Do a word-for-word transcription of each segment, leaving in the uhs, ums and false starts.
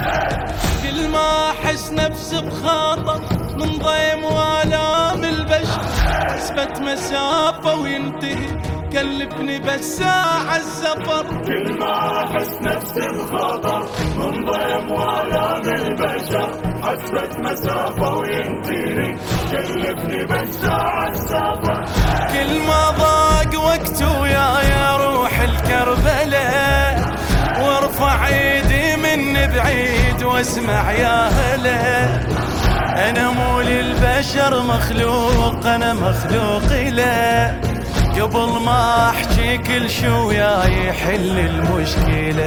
كل ما احس نفسي بخاطر من ضيم والام البشر، حسبة مسافة وينتهي كلفني بس ساعة السفر. كل ما احس نفسي بخاطر من ضيم والام البشر، حسبة مسافة وينتهي كلفني بس ساعة السفر. كل ما ضاق وقت وياي اروح الكربلاء، وارفع ايدي من بعيد واسمع يا هلا. انا مو للبشر مخلوق، انا مخلوق له، قبل ما احكي كل شو وياي يحل المشكلة.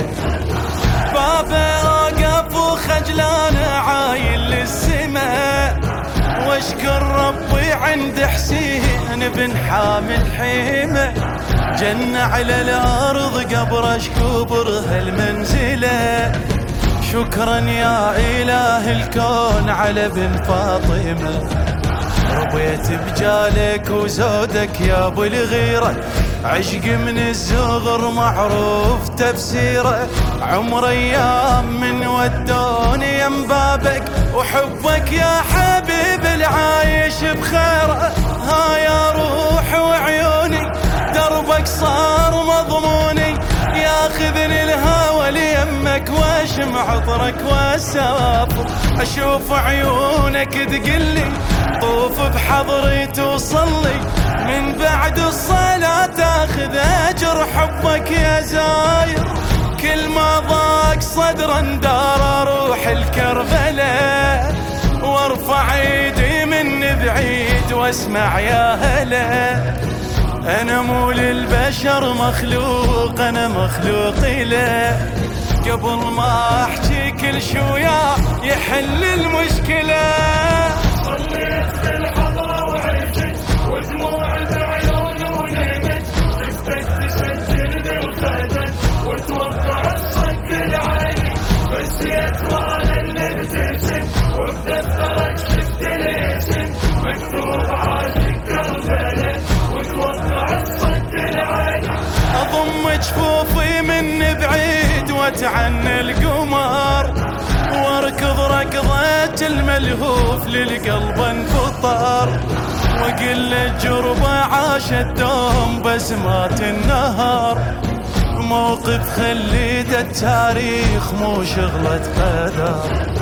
بابا اوقف وخجلان عايل للسماء، واشكر ربي عند حسين بن حامل حيمة، جنة على الارض قبرش كبر هالمنزلة. شكرا يا اله الكون على بن فاطمة، ربيت بجالك وزودك يا ابو الغيرة، عشق من الزغر معروف تفسيره. عمر ايام من ودوني يم بابك، وحبك يا حبيب العايش بخيره. ها يا روح وعيوني دربك صار مضموني، ياخذني الهوى ليمك واشم عطرك واسافر. اشوف عيونك تقلي طوف بحضري توصلي، من بعد الصلاة تاخذ اجر حبك يا زاير. كل ما ضاق صدر اندار اروح الكربلاء، وارفع ايدي من بعيد واسمع يا هلا. انا مو للبشر مخلوق، انا مخلوق له، قبل ما احكي كل شوية يحل المشكلة. صليت في الحضرة وعيشت ودموع العيون ونمت، شفتك تسجلني وخدت وتوقع الصد العالي، بسيت وانا نبتسم وبدفترك شفت الاسم مكتوب عاشق كربلاء، وتوقع الصد العالي. اضم جفوفي من بعيد واتعنى القمر، واركض ركضة الملهوف للقلب انفطر، وقل الجربة عاشت دوم بسمات النهار. موقف خليت التاريخ مو شغلة قدر،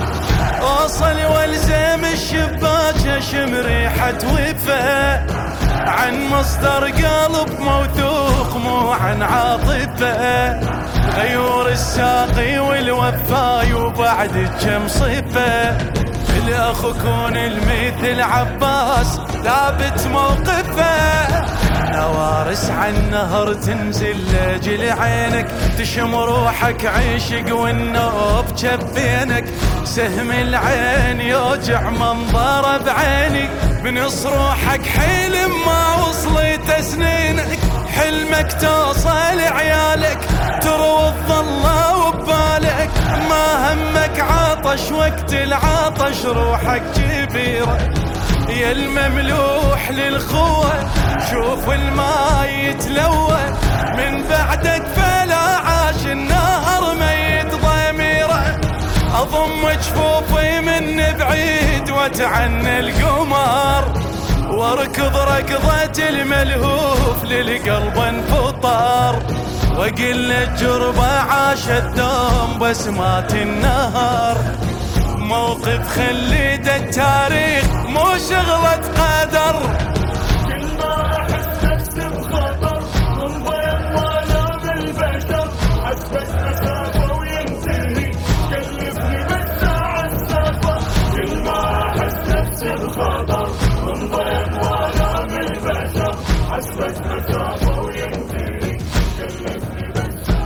اوصل والزم الشباك اشم ريحة وفا، عن مصدر قلب موثوق مو عن عاطفة. غيور الساقي والوفاي وبعد كم صفة، الاخ كون المثل عباس ثابت موقفه. نوارس عن نهر تنزل لاجل عينك، تشم روحك عشق والنوب جبينك. سهم العين يوجع منظره بعيني، بنص روحك حلم ما وصلت سنينك. حلمك توصل عيالك تروي الظلة وببالك، ما همك عطش وقت العطش روحك كبيرة. يا المملوح للخوة شوف الماء يتلوى، من بعدك فلا عاش النهر ميت ضميره. اضم جفوفي من بعيد واتعنى القمر، واركض ركضة الملهوف للقلب انفطر، وقل الجربة عاشت دوم بسمات النهر. موقف خلد التاريخ مو شغلة قدر.